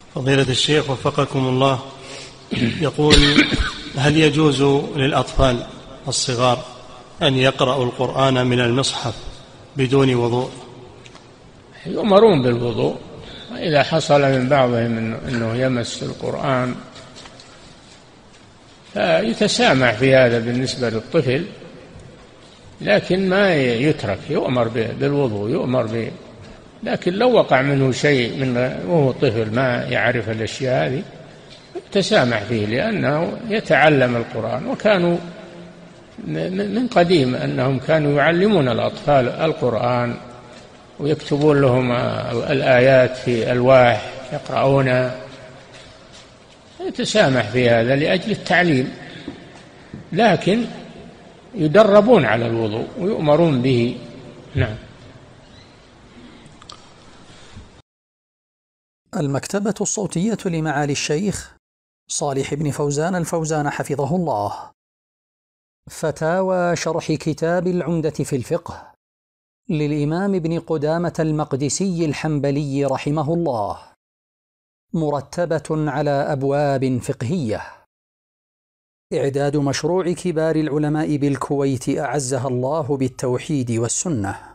فضيلة الشيخ وفقكم الله، يقول: هل يجوز للأطفال الصغار أن يقرأوا القرآن من المصحف بدون وضوء؟ يؤمرون بالوضوء، وإذا حصل من بعضهم أنه يمس القرآن فيتسامح في هذا بالنسبة للطفل، لكن ما يترك، يؤمر بالوضوء، لكن لو وقع منه شيء وهو طفل ما يعرف الأشياء هذه تسامح فيه، لأنه يتعلم القرآن. وكانوا من قديم أنهم كانوا يعلمون الأطفال القرآن ويكتبون لهم الآيات في ألواح يقرؤونها، يتسامح في هذا لأجل التعليم، لكن يدربون على الوضوء ويؤمرون به. نعم. المكتبة الصوتية لمعالي الشيخ صالح بن فوزان الفوزان حفظه الله. فتاوى شرح كتاب العمدة في الفقه للإمام ابن قدامة المقدسي الحنبلي رحمه الله، مرتبة على أبواب فقهية. إعداد مشروع كبار العلماء بالكويت أعزها الله بالتوحيد والسنة.